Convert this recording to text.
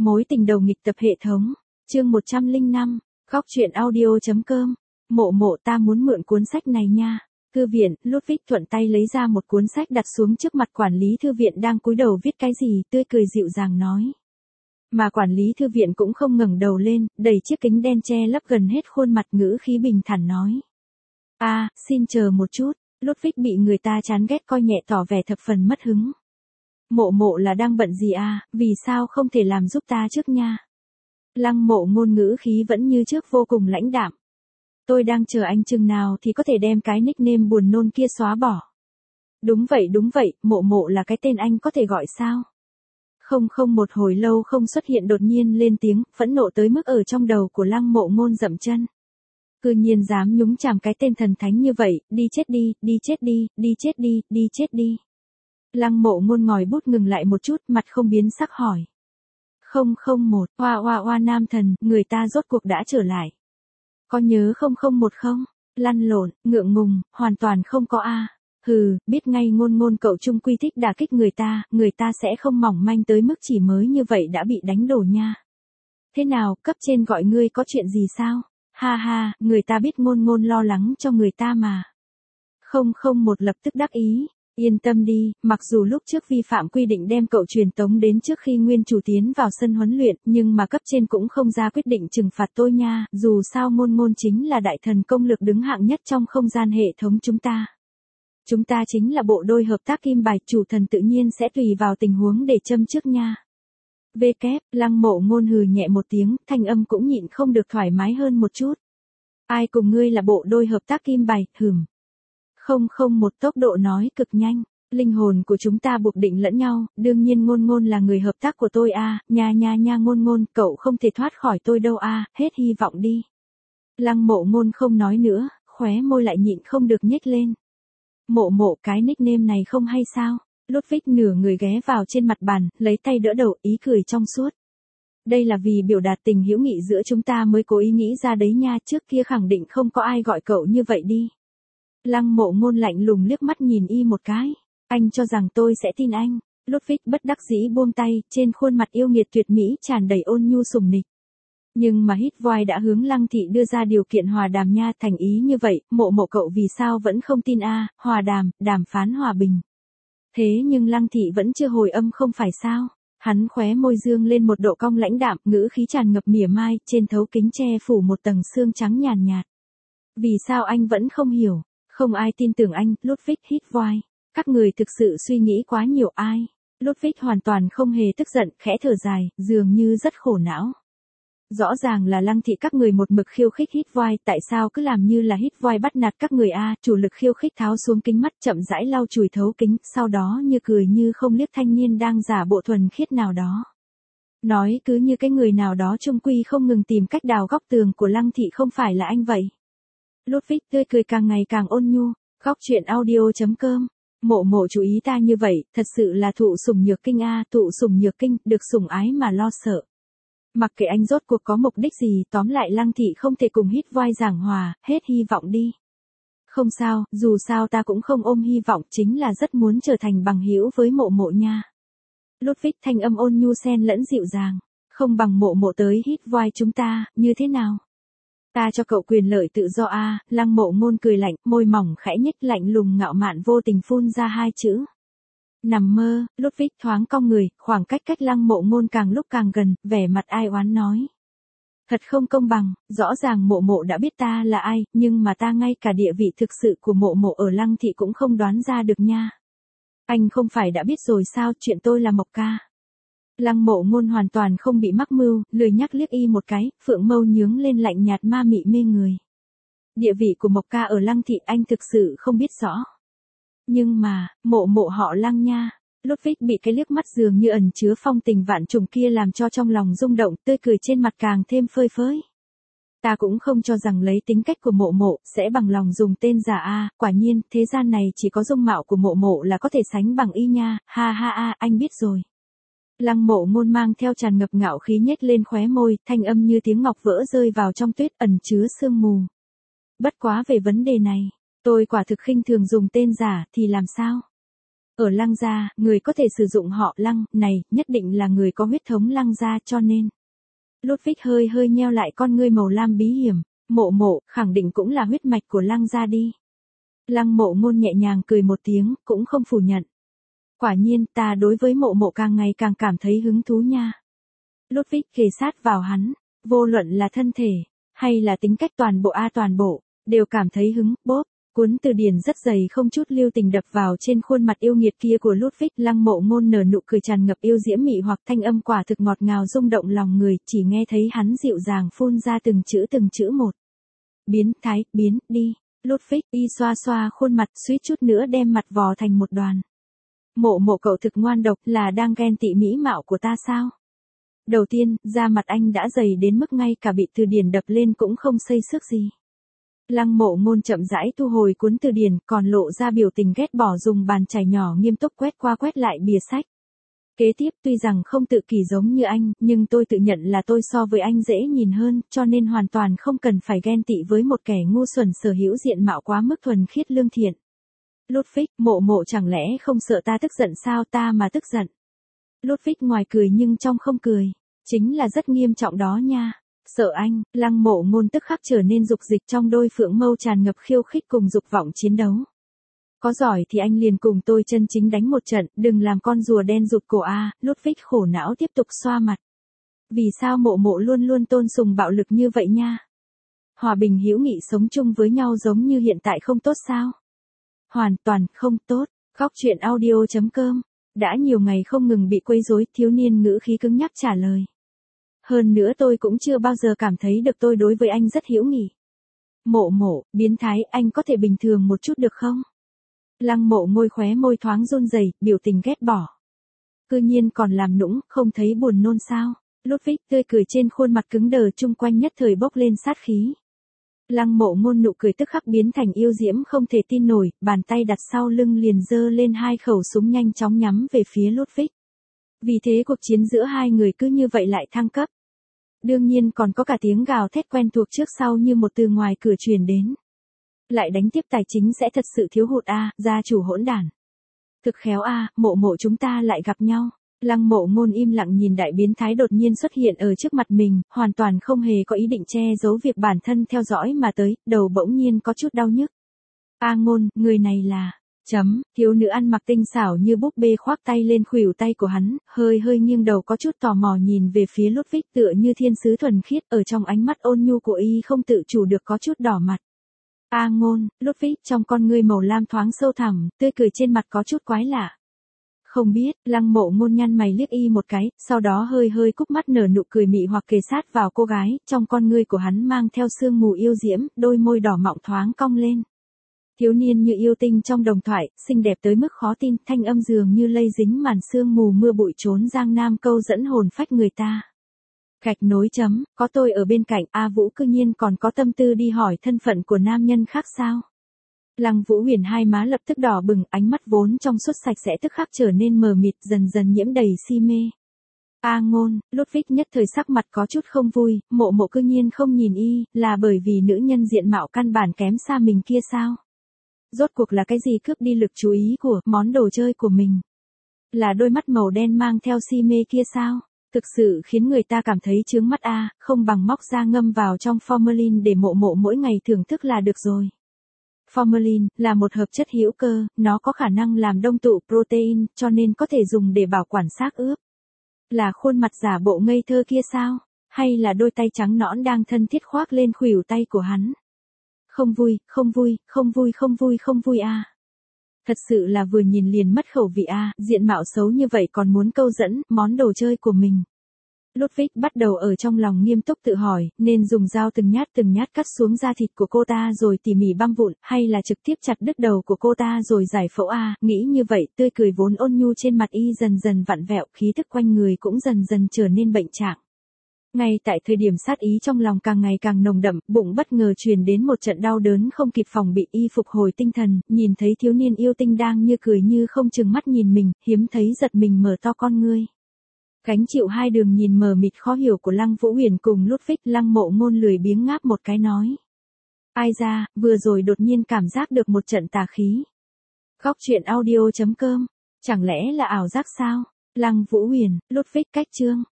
Mối tình đầu nghịch tập hệ thống. Chương 105. Góc truyện audio.com. Mộ mộ, ta muốn mượn cuốn sách này nha. Thư viện. Ludwig thuận tay lấy ra một cuốn sách đặt xuống trước mặt quản lý thư viện đang cúi đầu viết cái gì, tươi cười dịu dàng nói. Mà quản lý thư viện cũng không ngẩng đầu lên, đẩy chiếc kính đen che lấp gần hết khuôn mặt, ngữ khí bình thản nói. Xin chờ một chút. Ludwig bị người ta chán ghét coi nhẹ tỏ vẻ thập phần mất hứng. Mộ mộ là đang bận gì vì sao không thể làm giúp ta trước nha? Lăng Mộ Ngôn ngữ khí vẫn như trước vô cùng lãnh đạm. Tôi đang chờ anh chừng nào thì có thể đem cái nickname buồn nôn kia xóa bỏ. Đúng vậy, mộ mộ là cái tên anh có thể gọi sao? Không, một hồi lâu không xuất hiện đột nhiên lên tiếng, phẫn nộ tới mức ở trong đầu của Lăng Mộ Ngôn dậm chân. Cư nhiên dám nhúng chàm cái tên thần thánh như vậy, đi chết đi, đi chết đi, đi chết đi, đi chết đi. Lăng Mộ Ngôn ngòi bút ngừng lại một chút, mặt không biến sắc hỏi. 001, oa nam thần, người ta rốt cuộc đã trở lại. Có nhớ 001 không? Lăn lộn, ngượng ngùng, hoàn toàn không có Hừ, biết ngay Ngôn cậu chung quy thích đả kích người ta sẽ không mỏng manh tới mức chỉ mới như vậy đã bị đánh đổ nha. Thế nào, cấp trên gọi ngươi có chuyện gì sao? Ha, người ta biết Ngôn lo lắng cho người ta mà. 001 lập tức đắc ý. Yên tâm đi, mặc dù lúc trước vi phạm quy định đem cậu truyền tống đến trước khi nguyên chủ tiến vào sân huấn luyện, nhưng mà cấp trên cũng không ra quyết định trừng phạt tôi nha, dù sao Ngôn chính là đại thần công lực đứng hạng nhất trong không gian hệ thống chúng ta. Chúng ta chính là bộ đôi hợp tác kim bài, chủ thần tự nhiên sẽ tùy vào tình huống để châm trước nha. Lăng Mộ Ngôn hừ nhẹ một tiếng, thanh âm cũng nhịn không được thoải mái hơn một chút. Ai cùng ngươi là bộ đôi hợp tác kim bài, một tốc độ nói cực nhanh. Linh hồn của chúng ta buộc định lẫn nhau, đương nhiên Ngôn là người hợp tác của tôi nha Ngôn, cậu không thể thoát khỏi tôi đâu hết hy vọng đi. Lăng Mộ Ngôn không nói nữa, khóe môi lại nhịn không được nhếch lên. Mộ, cái nickname này không hay sao? Ludwig nửa người ghé vào trên mặt bàn, lấy tay đỡ đầu, ý cười trong suốt. Đây là vì biểu đạt tình hữu nghị giữa chúng ta mới cố ý nghĩ ra đấy nha, trước kia khẳng định không có ai gọi cậu như vậy đi. Lăng Mộ Ngôn lạnh lùng liếc mắt nhìn y một cái. Anh cho rằng tôi sẽ tin anh? Ludwig bất đắc dĩ buông tay, trên khuôn mặt yêu nghiệt tuyệt mỹ tràn đầy ôn nhu sùng nịch. Nhưng mà Hitvoy đã hướng Lăng thị đưa ra điều kiện hòa đàm nha, thành ý như vậy, mộ cậu vì sao vẫn không tin hòa đàm, đàm phán hòa bình. Thế nhưng Lăng thị vẫn chưa hồi âm không phải sao? Hắn khóe môi dương lên một độ cong lãnh đạm, ngữ khí tràn ngập mỉa mai, trên thấu kính che phủ một tầng sương trắng nhàn nhạt. Vì sao anh vẫn không hiểu? Không ai tin tưởng anh, Ludwig Hitvoy. Các người thực sự suy nghĩ quá nhiều Ludwig hoàn toàn không hề tức giận, khẽ thở dài, dường như rất khổ não. Rõ ràng là Lăng thị các người một mực khiêu khích Hitvoy, tại sao cứ làm như là Hitvoy bắt nạt các người chủ lực khiêu khích tháo xuống kính mắt chậm rãi lau chùi thấu kính, sau đó như cười như không liếc thanh niên đang giả bộ thuần khiết nào đó. Nói cứ như cái người nào đó trung quy không ngừng tìm cách đào góc tường của Lăng thị không phải là anh vậy. Ludwig tươi cười càng ngày càng ôn nhu. Góc truyện audio.com. Mộ chú ý ta như vậy, thật sự là thụ sủng nhược kinh thụ sủng nhược kinh, được sủng ái mà lo sợ. Mặc kệ anh rốt cuộc có mục đích gì, tóm lại Lăng thị không thể cùng Hitvoy giảng hòa, hết hy vọng đi. Không sao, dù sao ta cũng không ôm hy vọng, chính là rất muốn trở thành bằng hữu với mộ nha. Ludwig thanh âm ôn nhu xen lẫn dịu dàng. Không bằng mộ tới Hitvoy chúng ta, như thế nào? Ta cho cậu quyền lợi tự do Lăng Mộ Ngôn cười lạnh, môi mỏng khẽ nhếch lạnh lùng ngạo mạn vô tình phun ra hai chữ. Nằm mơ. Ludwig thoáng cong người, khoảng cách Lăng Mộ Ngôn càng lúc càng gần, vẻ mặt ai oán nói. Thật không công bằng, rõ ràng mộ đã biết ta là ai, nhưng mà ta ngay cả địa vị thực sự của mộ ở Lăng thị cũng không đoán ra được nha. Anh không phải đã biết rồi sao, chuyện tôi là Mộc ca. Lăng Mộ Ngôn hoàn toàn không bị mắc mưu, lười nhắc liếc y một cái, phượng mâu nhướng lên lạnh nhạt ma mị mê người. Địa vị của Mộc ca ở Lăng thị anh thực sự không biết rõ. Nhưng mà, mộ họ Lăng nha. Ludwig bị cái liếc mắt dường như ẩn chứa phong tình vạn trùng kia làm cho trong lòng rung động, tươi cười trên mặt càng thêm phơi phới. Ta cũng không cho rằng lấy tính cách của mộ sẽ bằng lòng dùng tên giả quả nhiên, thế gian này chỉ có dung mạo của mộ là có thể sánh bằng y nha, ha, anh biết rồi. Lăng Mộ Ngôn mang theo tràn ngập ngạo khí nhếch lên khóe môi, thanh âm như tiếng ngọc vỡ rơi vào trong tuyết ẩn chứa sương mù. Bất quá về vấn đề này, tôi quả thực khinh thường dùng tên giả thì làm sao? Ở Lăng gia, người có thể sử dụng họ Lăng này, nhất định là người có huyết thống Lăng gia cho nên. Ludwig hơi hơi nheo lại con ngươi màu lam bí hiểm, Mộ Mộ, khẳng định cũng là huyết mạch của Lăng gia đi. Lăng Mộ Ngôn nhẹ nhàng cười một tiếng, cũng không phủ nhận. Quả nhiên, ta đối với Mộ Mộ càng ngày càng cảm thấy hứng thú nha. Ludwig kề sát vào hắn, vô luận là thân thể, hay là tính cách toàn bộ, đều cảm thấy hứng, bốp. Cuốn từ điển rất dày không chút lưu tình đập vào trên khuôn mặt yêu nghiệt kia của Ludwig. Lăng Mộ Ngôn nở nụ cười tràn ngập yêu diễm mị hoặc thanh âm quả thực ngọt ngào rung động lòng người, chỉ nghe thấy hắn dịu dàng phun ra từng chữ một. Biến thái, biến, đi. Ludwig y xoa xoa khuôn mặt suýt chút nữa đem mặt vò thành một đoàn. Mộ Mộ cậu thực ngoan độc, là đang ghen tị mỹ mạo của ta sao? Đầu tiên, da mặt anh đã dày đến mức ngay cả bị từ điển đập lên cũng không xây xước gì. Lăng Mộ Ngôn chậm rãi thu hồi cuốn từ điển, còn lộ ra biểu tình ghét bỏ, dùng bàn chải nhỏ nghiêm túc quét qua quét lại bìa sách. Kế tiếp, tuy rằng không tự kỷ giống như anh, nhưng tôi tự nhận là tôi so với anh dễ nhìn hơn, cho nên hoàn toàn không cần phải ghen tị với một kẻ ngu xuẩn sở hữu diện mạo quá mức thuần khiết lương thiện. Ludwig, Mộ Mộ chẳng lẽ không sợ ta tức giận sao? Ta mà tức giận. Ludwig ngoài cười nhưng trong không cười. Chính là rất nghiêm trọng đó nha. Sợ anh, Lăng Mộ Ngôn tức khắc trở nên dục dịch, trong đôi phượng mâu tràn ngập khiêu khích cùng dục vọng chiến đấu. Có giỏi thì anh liền cùng tôi chân chính đánh một trận, đừng làm con rùa đen rụt cổ a. Ludwig khổ não tiếp tục xoa mặt. Vì sao Mộ Mộ luôn luôn tôn sùng bạo lực như vậy nha? Hòa bình hữu nghị sống chung với nhau giống như hiện tại không tốt sao? Hoàn toàn không tốt. Góc truyện audio.com. Đã nhiều ngày không ngừng bị quấy rối, thiếu niên ngữ khí cứng nhắc trả lời. Hơn nữa tôi cũng chưa bao giờ cảm thấy được tôi đối với anh rất hữu nghị. Mộ Mộ, biến thái, anh có thể bình thường một chút được không? Lăng Mộ Ngôn khóe môi thoáng run rẩy, biểu tình ghét bỏ. Cư nhiên còn làm nũng, không thấy buồn nôn sao? Ludwig tươi cười trên khuôn mặt cứng đờ chung quanh nhất thời bốc lên sát khí. Lăng Mộ Ngôn nụ cười tức khắc biến thành yêu diễm không thể tin nổi, bàn tay đặt sau lưng liền giơ lên hai khẩu súng nhanh chóng nhắm về phía Ludwig. Vì thế cuộc chiến giữa hai người cứ như vậy lại thăng cấp. Đương nhiên còn có cả tiếng gào thét quen thuộc trước sau như một từ ngoài cửa truyền đến. Lại đánh tiếp tài chính sẽ thật sự thiếu hụt a, gia chủ hỗn đản. Thực khéo a, Mộ Mộ chúng ta lại gặp nhau. Lăng Mộ Ngôn im lặng nhìn đại biến thái đột nhiên xuất hiện ở trước mặt mình, hoàn toàn không hề có ý định che giấu việc bản thân theo dõi mà tới, đầu bỗng nhiên có chút đau nhức. A Ngôn, người này là... Thiếu nữ ăn mặc tinh xảo như búp bê khoác tay lên khuỷu tay của hắn, hơi hơi nghiêng đầu có chút tò mò nhìn về phía Ludwig tựa như thiên sứ thuần khiết, ở trong ánh mắt ôn nhu của y không tự chủ được có chút đỏ mặt. A Ngôn, Ludwig trong con ngươi màu lam thoáng sâu thẳm, tươi cười trên mặt có chút quái lạ. Không biết, Lăng Mộ Ngôn nhăn mày liếc y một cái, sau đó hơi hơi cúc mắt nở nụ cười mị hoặc kề sát vào cô gái, trong con ngươi của hắn mang theo sương mù yêu diễm, đôi môi đỏ mọng thoáng cong lên. Thiếu niên như yêu tinh trong đồng thoại, xinh đẹp tới mức khó tin, thanh âm dường như lây dính màn sương mù mưa bụi trốn giang nam câu dẫn hồn phách người ta. Gạch nối chấm, có tôi ở bên cạnh, A Vũ cư nhiên còn có tâm tư đi hỏi thân phận của nam nhân khác sao? Lăng Vũ Huyền hai má lập tức đỏ bừng, ánh mắt vốn trong suốt sạch sẽ tức khắc trở nên mờ mịt, dần dần nhiễm đầy si mê. A Ngôn, Ludwig nhất thời sắc mặt có chút không vui, Mộ Mộ cư nhiên không nhìn y, là bởi vì nữ nhân diện mạo căn bản kém xa mình kia sao? Rốt cuộc là cái gì cướp đi lực chú ý của món đồ chơi của mình? Là đôi mắt màu đen mang theo si mê kia sao? Thực sự khiến người ta cảm thấy chướng mắt a, không bằng móc ra ngâm vào trong formalin để Mộ Mộ mỗi ngày thưởng thức là được rồi. Formalin là một hợp chất hữu cơ, nó có khả năng làm đông tụ protein, cho nên có thể dùng để bảo quản xác ướp. Là khuôn mặt giả bộ ngây thơ kia sao? Hay là đôi tay trắng nõn đang thân thiết khoác lên khuỷu tay của hắn? Không vui a. Thật sự là vừa nhìn liền mất khẩu vị a, diện mạo xấu như vậy còn muốn câu dẫn, món đồ chơi của mình. Ludwig bắt đầu ở trong lòng nghiêm túc tự hỏi, nên dùng dao từng nhát cắt xuống da thịt của cô ta rồi tỉ mỉ băm vụn, hay là trực tiếp chặt đứt đầu của cô ta rồi giải phẫu a, nghĩ như vậy, tươi cười vốn ôn nhu trên mặt y dần dần vặn vẹo, khí thức quanh người cũng dần dần trở nên bệnh trạng. Ngay tại thời điểm sát ý trong lòng càng ngày càng nồng đậm, bụng bất ngờ truyền đến một trận đau đớn không kịp phòng bị, y phục hồi tinh thần, nhìn thấy thiếu niên yêu tinh đang như cười như không chừng mắt nhìn mình, hiếm thấy giật mình mở to con ngươi. Gánh chịu hai đường nhìn mờ mịt khó hiểu của Lăng Vũ Huyền cùng Ludwig, Lăng Mộ Ngôn lười biếng ngáp một cái nói. Ai ra, vừa rồi đột nhiên cảm giác được một trận tà khí. Góc truyện audio.com Chẳng lẽ là ảo giác sao? Lăng Vũ Huyền, Ludwig cách chương.